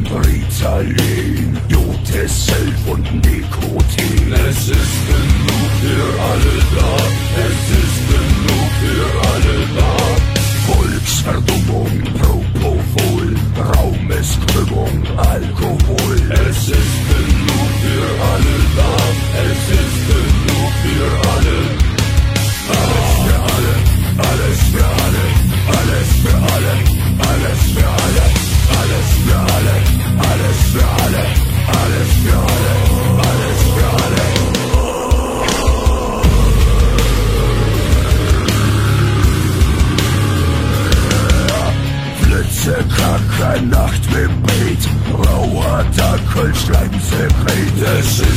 Ritalin, Jodessel und Nikotin. Es ist genug für alle da, es ist genug für alle da. Volksverdummung, Propofol, Raumeskrümmung, Alkohol. Es ist genug für alle da, es ist genug für alle. Alles für alle, alles für alle, alles für alle, alles für alle, alles für alle, alles für alle, alles für alle, alles für alle. Blitze, Kacke, Nacht im Beet, rauer Dackel, Schleimsekret. Es